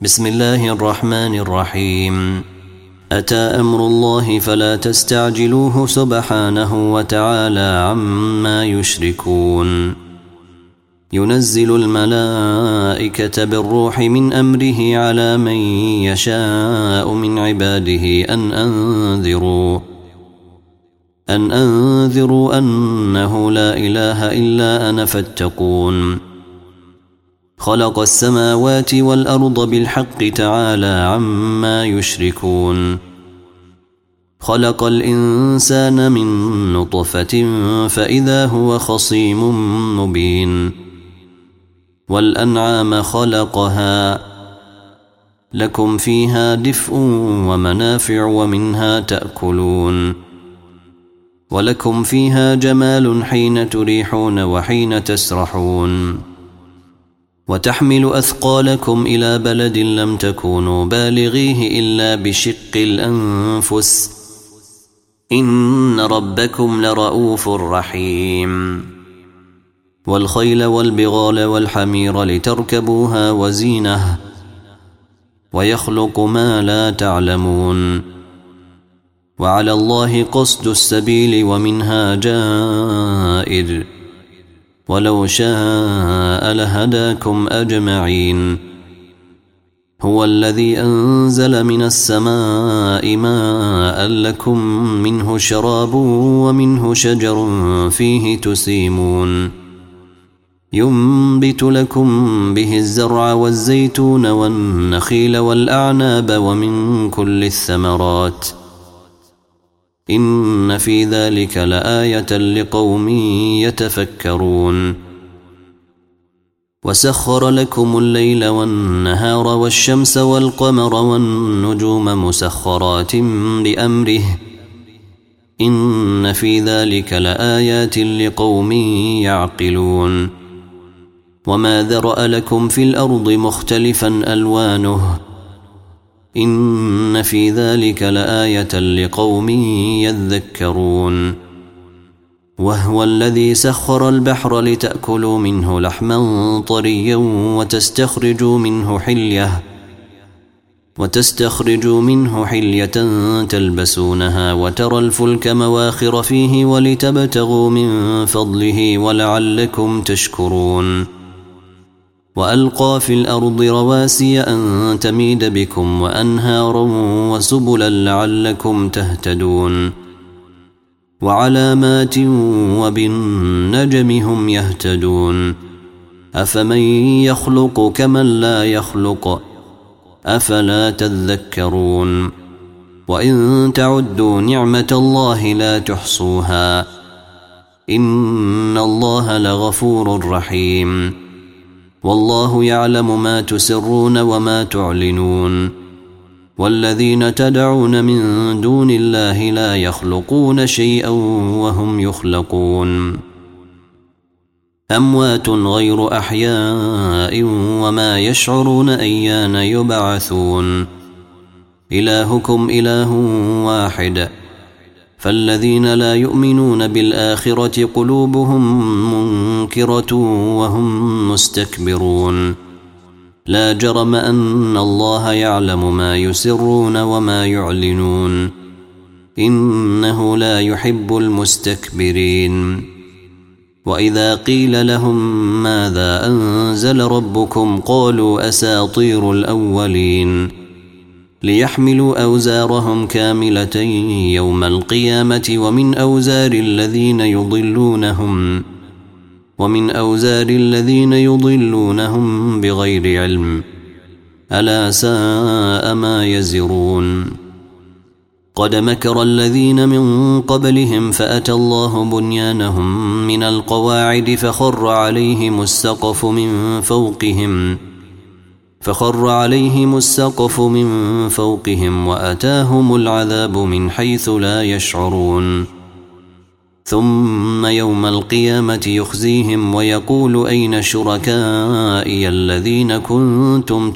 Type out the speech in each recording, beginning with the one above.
بسم الله الرحمن الرحيم. أتى أمر الله فلا تستعجلوه سبحانه وتعالى عما يشركون. ينزل الملائكة بالروح من أمره على من يشاء من عباده أن أنذروا أنه لا إله إلا أنا فاتقون. خلق السماوات والأرض بالحق تعالى عما يشركون. خلق الإنسان من نطفة فإذا هو خصيم مبين. والأنعام خلقها لكم فيها دفء ومنافع ومنها تأكلون. ولكم فيها جمال حين تريحون وحين تسرحون. وتحمل أثقالكم إلى بلد لم تكونوا بالغيه إلا بشق الأنفس إن ربكم لرؤوف رحيم. والخيل والبغال والحمير لتركبوها وزينة ويخلق ما لا تعلمون. وعلى الله قصد السبيل ومنها جائر ولو شاء لهداكم أجمعين. هو الذي أنزل من السماء ماء لكم منه شراب ومنه شجر فيه تسيمون. ينبت لكم به الزرع والزيتون والنخيل والأعناب ومن كل الثمرات إن في ذلك لآية لقوم يتفكرون. وسخر لكم الليل والنهار والشمس والقمر والنجوم مسخرات بأمره إن في ذلك لآيات لقوم يعقلون. وما ذرأ لكم في الأرض مختلفا ألوانه إن في ذلك لآية لقوم يذكرون. وهو الذي سخر البحر لتأكلوا منه لحما طريا وتستخرجوا منه حلية تلبسونها وترى الفلك مواخر فيه ولتبتغوا من فضله ولعلكم تشكرون. وألقى في الأرض رواسي أن تميد بكم وأنهارا وسبلا لعلكم تهتدون. وعلامات وبالنجم هم يهتدون. أفمن يخلق كمن لا يخلق أفلا تذكرون. وإن تعدوا نعمة الله لا تحصوها إن الله لغفور رحيم. والله يعلم ما تسرون وما تعلنون. والذين تدعون من دون الله لا يخلقون شيئا وهم يخلقون. أموات غير أحياء وما يشعرون أيان يبعثون. إلهكم إله واحد فالذين لا يؤمنون بالآخرة قلوبهم منكرة وهم مستكبرون. لا جرم أن الله يعلم ما يسرون وما يعلنون إنه لا يحب المستكبرين. وإذا قيل لهم ماذا أنزل ربكم قالوا أساطير الأولين. ليحملوا أوزارهم كاملة يوم القيامة ومن أوزار الذين يضلونهم بغير علم ألا ساء ما يزرون. قد مكر الذين من قبلهم فأتى الله بنيانهم من القواعد فخر عليهم السقف من فوقهم وأتاهم العذاب من حيث لا يشعرون. ثم يوم القيامة يخزيهم ويقول أين شركائي الذين كنتم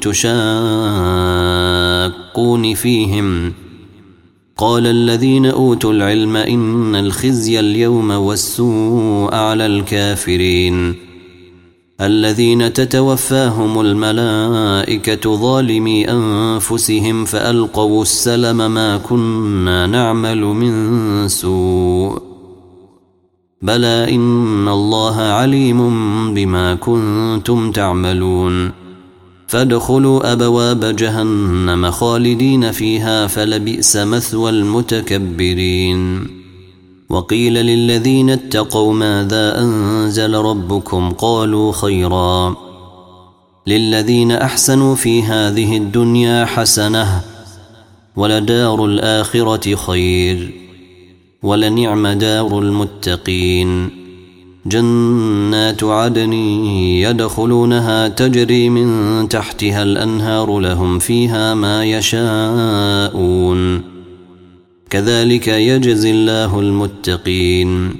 تشاقون فيهم قال الذين أوتوا العلم إن الخزي اليوم والسوء على الكافرين الذين تتوفاهم الملائكة ظالمي أنفسهم فألقوا السلم ما كنا نعمل من سوء بلى إن الله عليم بما كنتم تعملون فادخلوا أبواب جهنم خالدين فيها فلبئس مثوى المتكبرين وقيل للذين اتقوا ماذا أنزل ربكم قالوا خيرا للذين أحسنوا في هذه الدنيا حسنة ولدار الآخرة خير ولنعم دار المتقين جنات عدن يدخلونها تجري من تحتها الأنهار لهم فيها ما يشاءون كذلك يجزي الله المتقين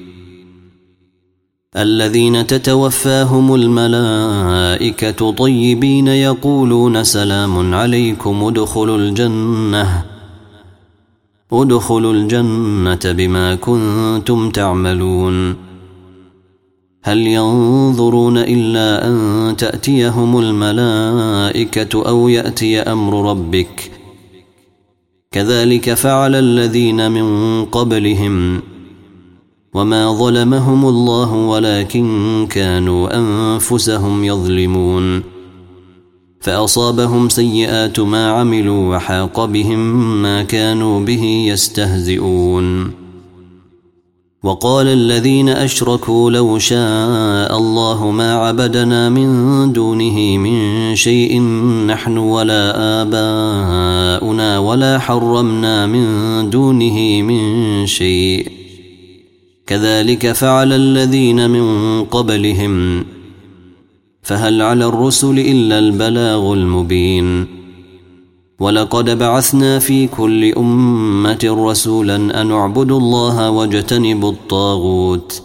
الذين تتوفاهم الملائكة طيبين يقولون سلام عليكم ادخلوا الجنة بما كنتم تعملون هل ينظرون إلا أن تأتيهم الملائكة أو يأتي أمر ربك كذلك فعل الذين من قبلهم وما ظلمهم الله ولكن كانوا أنفسهم يظلمون فأصابهم سيئات ما عملوا وحاق بهم ما كانوا به يستهزئون وقال الذين أشركوا لو شاء الله ما عبدنا من دونه من شيء نحن ولا آباؤنا ولا حرمنا من دونه من شيء كذلك فعل الذين من قبلهم فهل على الرسل إلا البلاغ المبين ولقد بعثنا في كل أمة رسولا أن اعبدوا الله واجتنبوا الطاغوت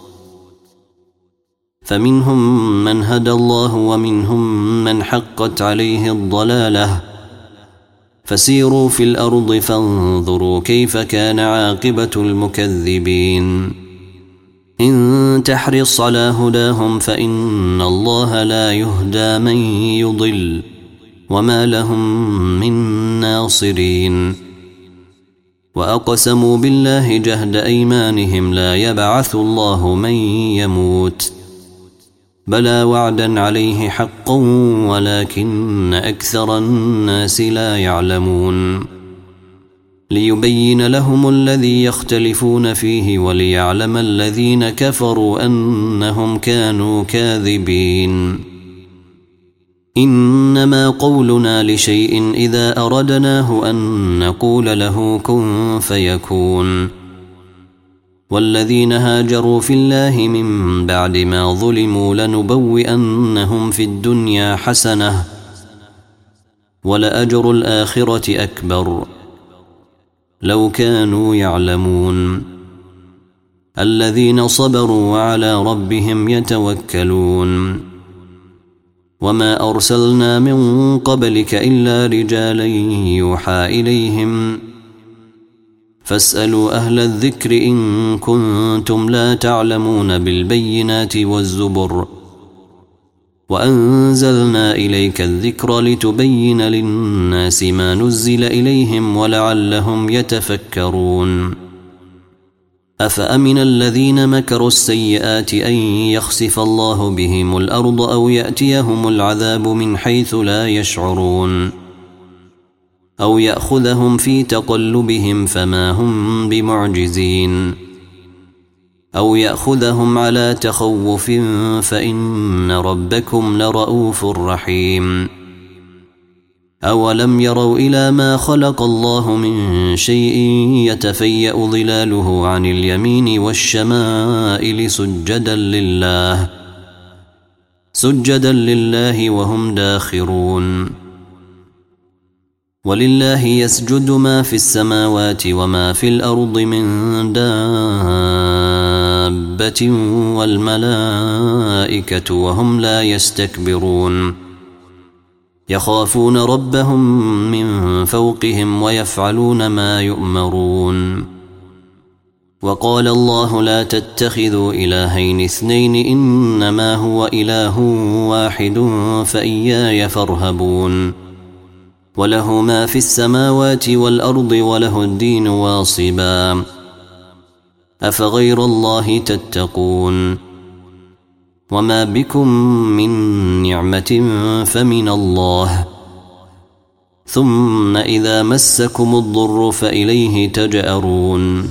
فمنهم من هدى الله ومنهم من حقت عليه الضلالة فسيروا في الأرض فانظروا كيف كان عاقبة المكذبين إن تحرص على هداهم فإن الله لا يهدى من يضل وما لهم من ناصرين وأقسموا بالله جهد أيمانهم لا يبعث الله من يموت بلى وعدا عليه حقا ولكن أكثر الناس لا يعلمون ليبين لهم الذي يختلفون فيه وليعلم الذين كفروا أنهم كانوا كاذبين إنما قولنا لشيء إذا أردناه أن نقول له كن فيكون والذين هاجروا في الله من بعد ما ظلموا لنبوئنهم في الدنيا حسنة ولأجر الآخرة أكبر لو كانوا يعلمون الذين صبروا وعلى ربهم يتوكلون وما أرسلنا من قبلك إلا رجالا يوحى إليهم فاسألوا أهل الذكر إن كنتم لا تعلمون بالبينات والزبر وأنزلنا إليك الذكر لتبين للناس ما نزل إليهم ولعلهم يتفكرون أفأمن الذين مكروا السيئات أن يخسف الله بهم الأرض أو يأتيهم العذاب من حيث لا يشعرون أو يأخذهم في تقلبهم فما هم بمعجزين أو يأخذهم على تخوف فإن ربكم لرؤوف رحيم أولم يروا إلى ما خلق الله من شيء يتفيأ ظلاله عن اليمين والشمائل سجدا لله وهم داخرون ولله يسجد ما في السماوات وما في الأرض من دابة والملائكة وهم لا يستكبرون يخافون ربهم من فوقهم ويفعلون ما يؤمرون وقال الله لا تتخذوا إلهين اثنين إنما هو إله واحد فإياي فارهبون وله ما في السماوات والأرض وله الدين واصبا أفغير الله تتقون وما بكم من نعمة فمن الله ثم إذا مسكم الضر فإليه تجأرون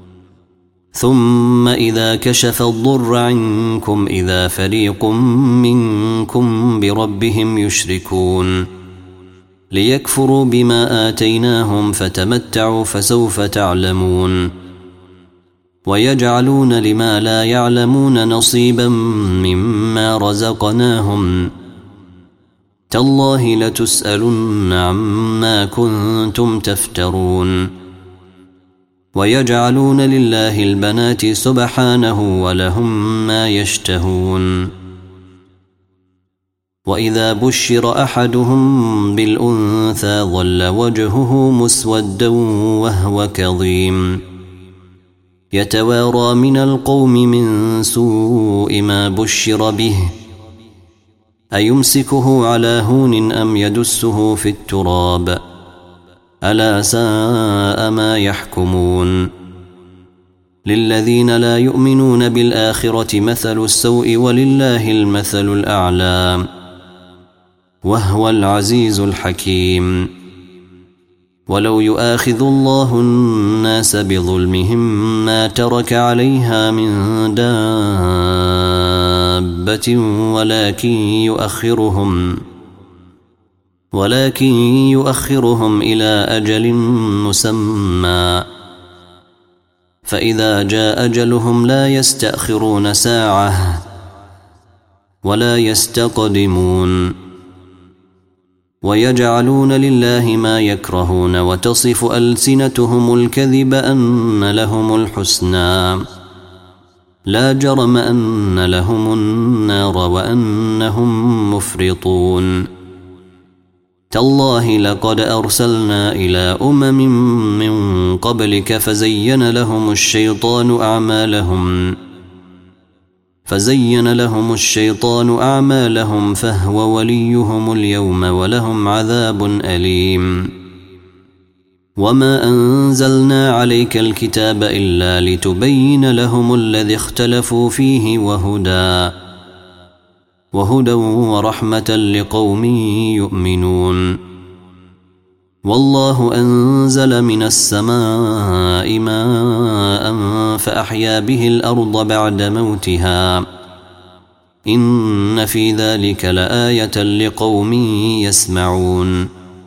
ثم إذا كشف الضر عنكم إذا فريق منكم بربهم يشركون ليكفروا بما آتيناهم فتمتعوا فسوف تعلمون ويجعلون لما لا يعلمون نصيبا مما رزقناهم تالله لتسألن عما كنتم تفترون ويجعلون لله البنات سبحانه ولهم ما يشتهون وإذا بشر أحدهم بالأنثى ظل وجهه مسودا وهو كظيم يتوارى من القوم من سوء ما بشر به أيمسكه على هون أم يدسه في التراب ألا ساء ما يحكمون للذين لا يؤمنون بالآخرة مثل السوء ولله المثل الأعلى وهو العزيز الحكيم ولو يؤاخذ الله الناس بظلمهم ما ترك عليها من دابة ولكن يؤخرهم إلى أجل مسمى فإذا جاء أجلهم لا يستأخرون ساعة ولا يستقدمون ويجعلون لله ما يكرهون وتصف ألسنتهم الكذب أن لهم الحسنى لا جرم أن لهم النار وأنهم مفرطون تالله لقد أرسلنا إلى من قبلك فزين لهم الشيطان أعمالهم فهو وليهم اليوم ولهم عذاب أليم وما أنزلنا عليك الكتاب إلا لتبين لهم الذي اختلفوا فيه وهدى ورحمة لقوم يؤمنون والله أنزل من السماء ماء فأحيا به الأرض بعد موتها إن في ذلك لآية لقوم يسمعون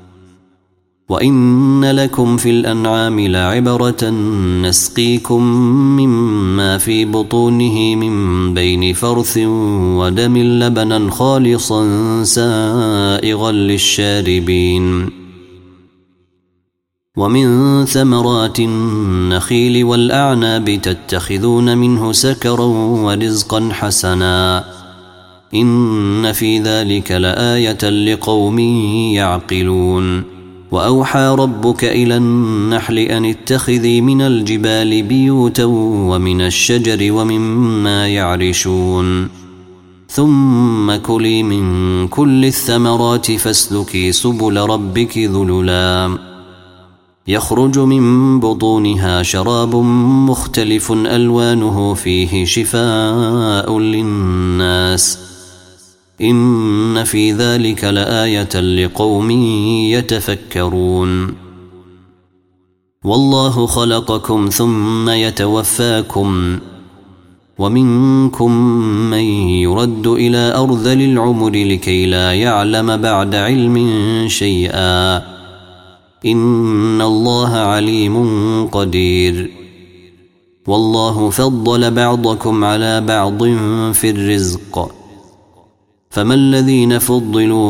وإن لكم في الأنعام لعبرة نسقيكم مما في بطونه من بين فرث ودم لبنا خالصا سائغا للشاربين ومن ثمرات النخيل والأعناب تتخذون منه سكرا ورزقا حسنا إن في ذلك لآية لقوم يعقلون وأوحى ربك إلى النحل أن اتخذي من الجبال بيوتا ومن الشجر ومما يعرشون ثم كلي من كل الثمرات فاسلكي سبل ربك ذللا يخرج من بطونها شراب مختلف ألوانه فيه شفاء للناس إن في ذلك لآية لقوم يتفكرون والله خلقكم ثم يتوفاكم ومنكم من يرد إلى أرذل العمر لكي لا يعلم بعد علم شيئا إن الله عليم قدير والله فضل بعضكم على بعض في الرزق فما الذين فضلوا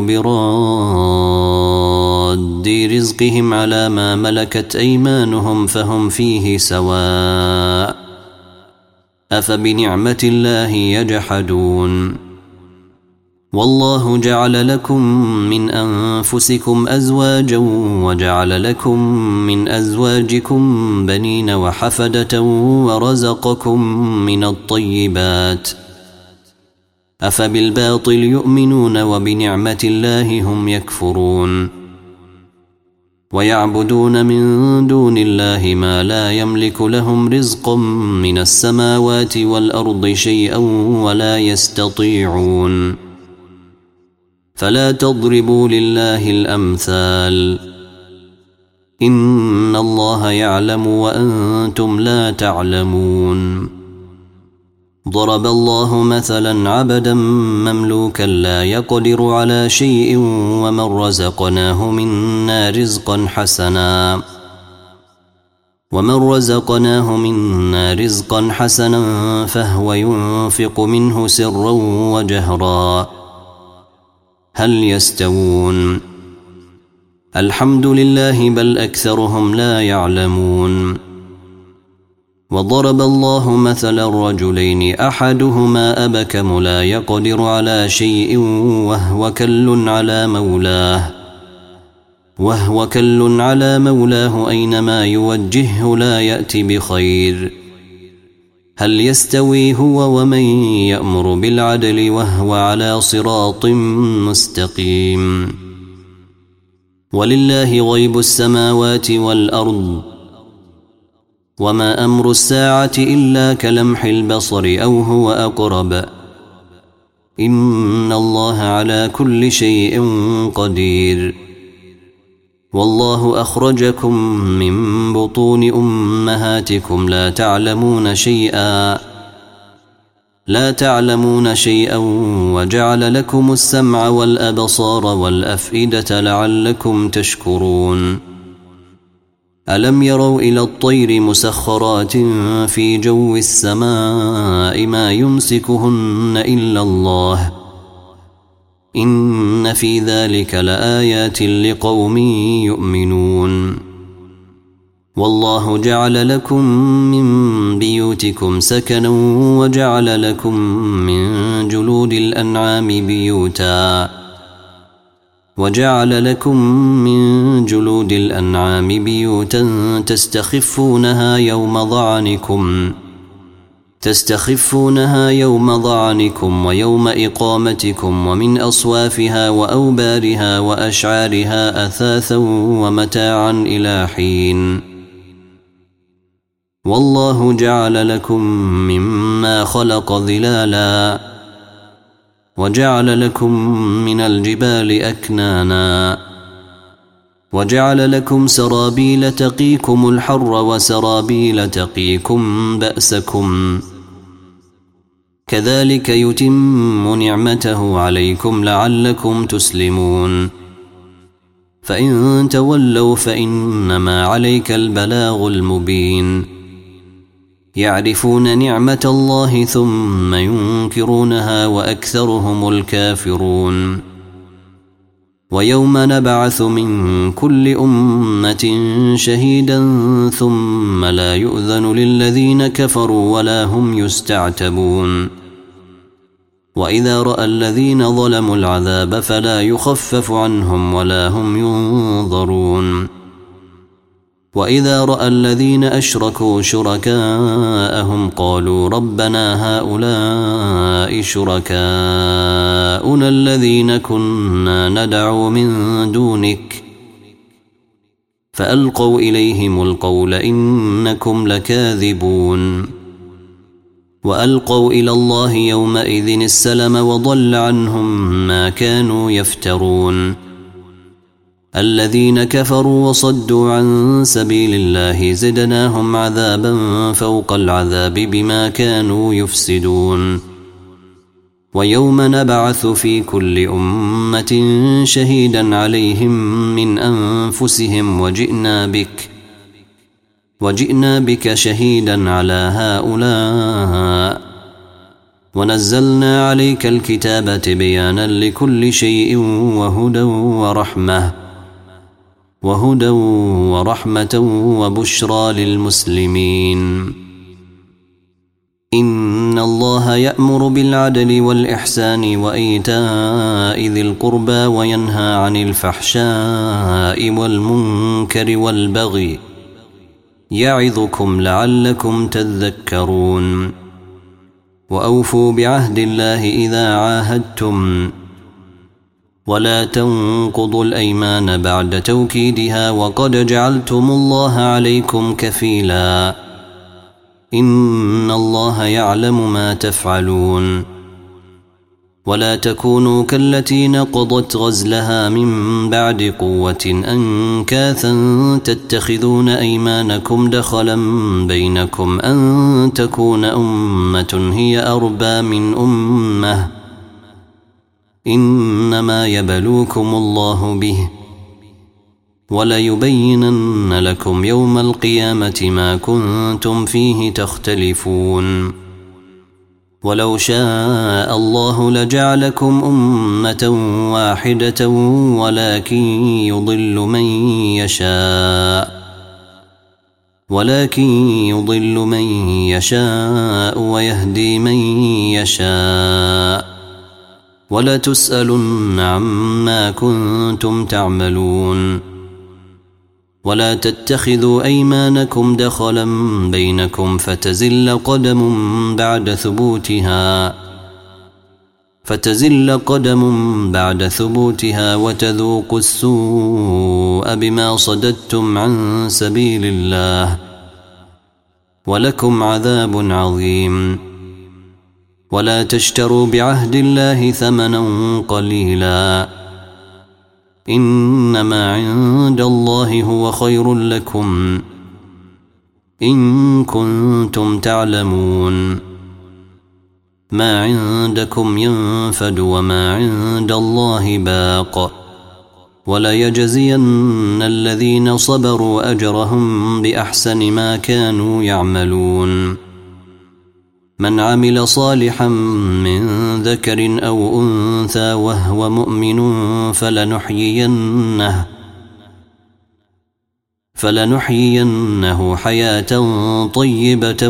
براد رزقهم على ما ملكت أيمانهم فهم فيه سواء أفبنعمة الله يجحدون والله جعل لكم من أنفسكم أزواجا وجعل لكم من أزواجكم بنين وحفدة ورزقكم من الطيبات أفبالباطل يؤمنون وبنعمة الله هم يكفرون ويعبدون من دون الله ما لا يملك لهم رزقا من السماوات والأرض شيئا ولا يستطيعون فلا تضربوا لله الأمثال إن الله يعلم وأنتم لا تعلمون ضرب الله مثلا عبدا مملوكا لا يقدر على شيء ومن رزقناه منا رزقا حسنا فهو ينفق منه سرا وجهرا هل يستوون الحمد لله بل أكثرهم لا يعلمون وضرب الله مثلا رجلين أحدهما أبكم لا يقدر على شيء وهو كل على مولاه أينما يوجهه لا يأتي بخير هل يستوي هو ومن يأمر بالعدل وهو على صراط مستقيم ولله غيب السماوات والأرض وما أمر الساعة إلا كلمح البصر أو هو أقرب إن الله على كل شيء قدير والله أخرجكم من بطون أمهاتكم لا تعلمون شيئا وجعل لكم السمع والأبصار والأفئدة لعلكم تشكرون ألم يروا إلى الطير مسخرات في جو السماء ما يمسكهن إلا الله إن في ذلك لآيات لقوم يؤمنون والله جعل لكم من بيوتكم سكنا وجعل لكم من جلود الأنعام بيوتا تستخفونها يوم ضعنكم ويوم إقامتكم ومن أصوافها وأوبارها وأشعارها أثاثا ومتاعا إلى حين والله جعل لكم مما خلق ظلالا وجعل لكم من الجبال أكنانا وجعل لكم سرابيل تقيكم الحر وسرابيل تقيكم بأسكم كذلك يتم نعمته عليكم لعلكم تسلمون فإن تولوا فإنما عليك البلاغ المبين يعرفون نعمة الله ثم ينكرونها وأكثرهم الكافرون ويوم نبعث من كل أمة شهيدا ثم لا يؤذن للذين كفروا ولا هم يستعتبون وإذا رأى الذين ظلموا العذاب فلا يخفف عنهم ولا هم ينظرون وإذا رأى الذين أشركوا شركاءهم قالوا ربنا هؤلاء شركاؤنا الذين كنا ندعو من دونك فألقوا إليهم القول إنكم لكاذبون وألقوا إلى الله يومئذ السلم وضل عنهم ما كانوا يفترون الذين كفروا وصدوا عن سبيل الله زدناهم عذابا فوق العذاب بما كانوا يفسدون ويوم نبعث في كل أمة شهيدا عليهم من أنفسهم وجئنا بك شهيدا على هؤلاء ونزلنا عليك الكتاب بيانا لكل شيء وهدى ورحمة وبشرى للمسلمين إن الله يأمر بالعدل والإحسان وإيتاء ذي القربى وينهى عن الفحشاء والمنكر والبغي يعظكم لعلكم تذكرون وأوفوا بعهد الله إذا عاهدتم ولا تنقضوا الأيمان بعد توكيدها وقد جعلتم الله عليكم كفيلا إن الله يعلم ما تفعلون ولا تكونوا كالتي نقضت غزلها من بعد قوة أنكاثا تتخذون أيمانكم دخلا بينكم أن تكون أمة هي أربى من أمة إنما يبلوكم الله به وليبينن لكم يوم القيامة ما كنتم فيه تختلفون ولو شاء الله لجعلكم أمة واحدة ولكن يضل من يشاء ويهدي من يشاء ولتسألن عما كنتم تعملون ولا تتخذوا أيمانكم دخلا بينكم فتزل قدم بعد ثبوتها وتذوقوا السوء بما صددتم عن سبيل الله ولكم عذاب عظيم ولا تشتروا بعهد الله ثمنا قليلا إنما عند الله هو خير لكم إن كنتم تعلمون ما عندكم ينفد وما عند الله باق وليجزين الذين صبروا أجرهم بأحسن ما كانوا يعملون من عمل صالحا من ذكر أو أنثى وهو مؤمن فلنحيينه حياة طيبة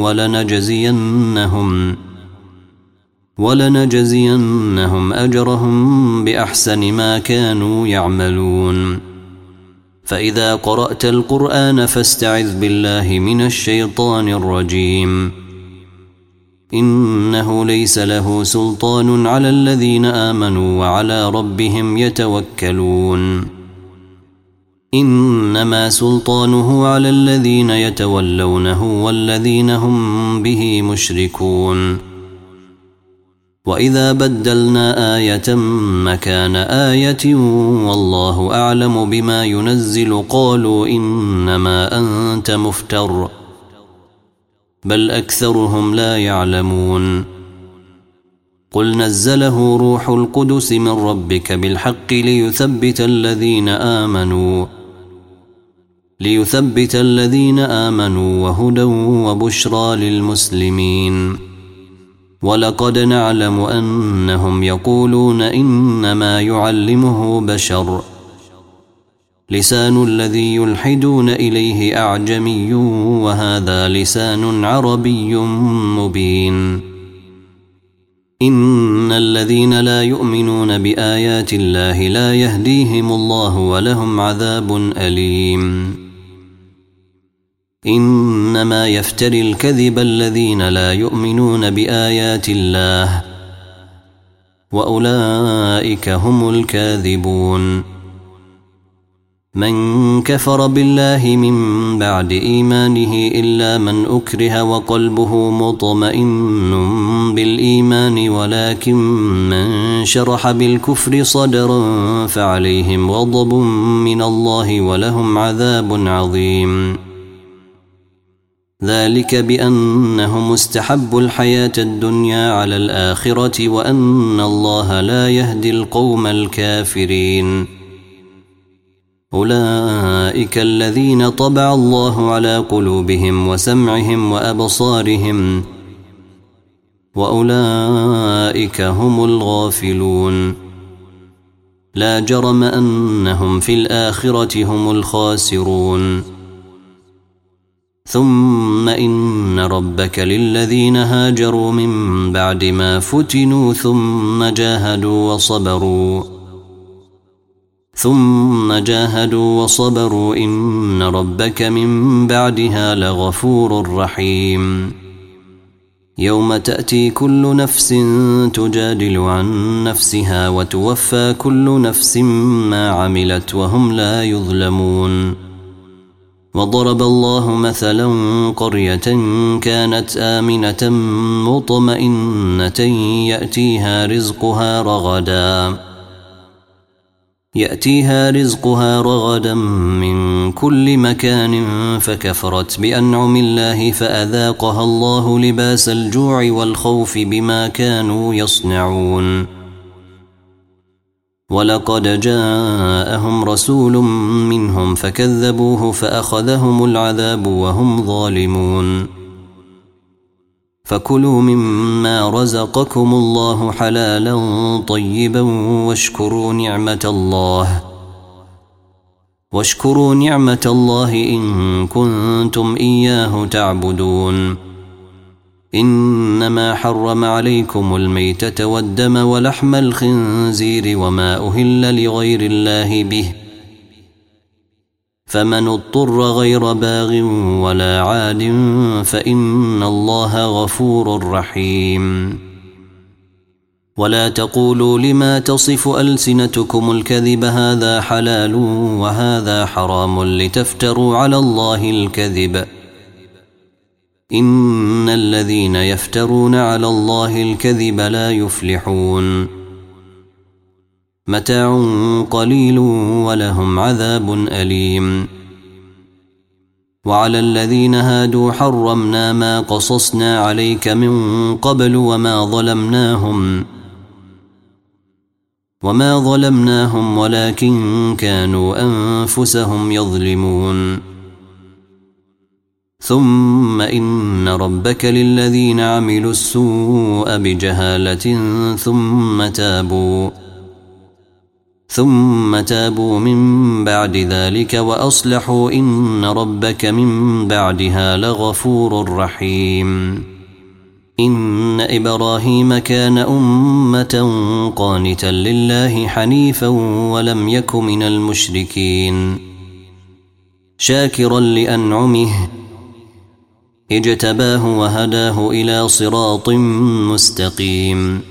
ولنجزينهم أجرهم بأحسن ما كانوا يعملون فإذا قرأت القرآن فاستعذ بالله من الشيطان الرجيم إنه ليس له سلطان على الذين آمنوا وعلى ربهم يتوكلون إنما سلطانه على الذين يتولونه والذين هم به مشركون وإذا بدلنا آية مكان آية والله أعلم بما ينزل قالوا إنما أنت مفتر بل أكثرهم لا يعلمون قل نزله روح القدس من ربك بالحق ليثبت الذين آمنوا وهدى وبشرى للمسلمين ولقد نعلم أنهم يقولون إنما يعلمه بشر لسان الذي يلحدون إليه أعجمي وهذا لسان عربي مبين إن الذين لا يؤمنون بآيات الله لا يهديهم الله ولهم عذاب أليم إنما يفتري الكذب الذين لا يؤمنون بآيات الله وأولئك هم الكاذبون من كفر بالله من بعد إيمانه إلا من أكره وقلبه مطمئن بالإيمان ولكن من شرح بالكفر صدرا فعليهم غضب من الله ولهم عذاب عظيم ذلك بأنهم استحبوا الحياة الدنيا على الآخرة وأن الله لا يهدي القوم الكافرين أولئك الذين طبع الله على قلوبهم وسمعهم وأبصارهم وأولئك هم الغافلون لا جرم أنهم في الآخرة هم الخاسرون ثم إن ربك للذين هاجروا من بعد ما فتنوا ثم جاهدوا وصبروا إن ربك من بعدها لغفور رحيم. يوم تأتي كل نفس تجادل عن نفسها وتوفى كل نفس ما عملت وهم لا يظلمون. وضرب الله مثلا قرية كانت آمنة مطمئنة يأتيها رزقها رغدا من كل مكان فكفرت بأنعم الله فأذاقها الله لباس الجوع والخوف بما كانوا يصنعون. ولقد جاءهم رسول منهم فكذبوه فأخذهم العذاب وهم ظالمون. فكلوا مما رزقكم الله حلالا طيبا واشكروا نعمة الله إن كنتم إياه تعبدون. إنما حرم عليكم الميتة والدم ولحم الخنزير وما أهل لغير الله به، فمن اضطر غير باغ ولا عاد فإن الله غفور رحيم. ولا تقولوا لما تصف ألسنتكم الكذب هذا حلال وهذا حرام لتفتروا على الله الكذب، إن الذين يفترون على الله الكذب لا يفلحون. متاع قليل ولهم عذاب أليم. وعلى الذين هادوا حرمنا ما قصصنا عليك من قبل وما ظلمناهم ولكن كانوا أنفسهم يظلمون. ثم إن ربك للذين عملوا السوء بجهالة ثم تابوا من بعد ذلك وأصلحوا إن ربك من بعدها لغفور رحيم. إن إبراهيم كان أمة قانتا لله حنيفا ولم يك من المشركين، شاكرا لأنعمه اجتباه وهداه إلى صراط مستقيم.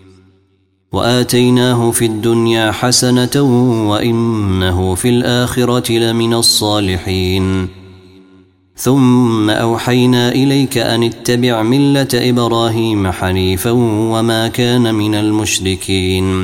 وآتيناه في الدنيا حسنة وإنه في الآخرة لمن الصالحين. ثم أوحينا إليك أن اتبع ملة إبراهيم حنيفا وما كان من المشركين.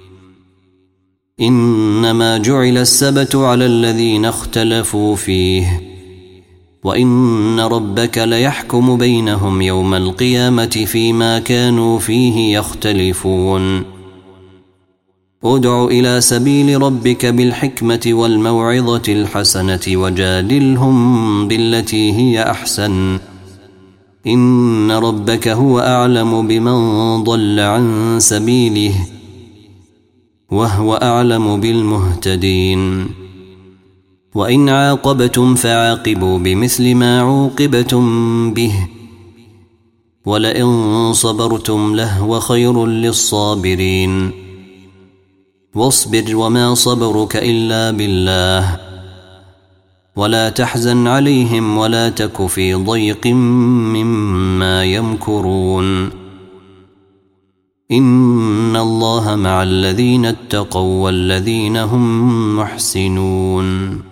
إنما جعل السبت على الذين اختلفوا فيه، وإن ربك ليحكم بينهم يوم القيامة فيما كانوا فيه يختلفون. ادع إلى سبيل ربك بالحكمة والموعظة الحسنة وجادلهم بالتي هي أحسن، إن ربك هو أعلم بمن ضل عن سبيله وهو أعلم بالمهتدين. وإن عاقبتم فعاقبوا بمثل ما عوقبتم به ولئن صبرتم لهو خير للصابرين. واصبر وما صبرك إلا بالله ولا تحزن عليهم ولا تك في ضيق مما يمكرون. إن الله مع الذين اتقوا والذين هم محسنون.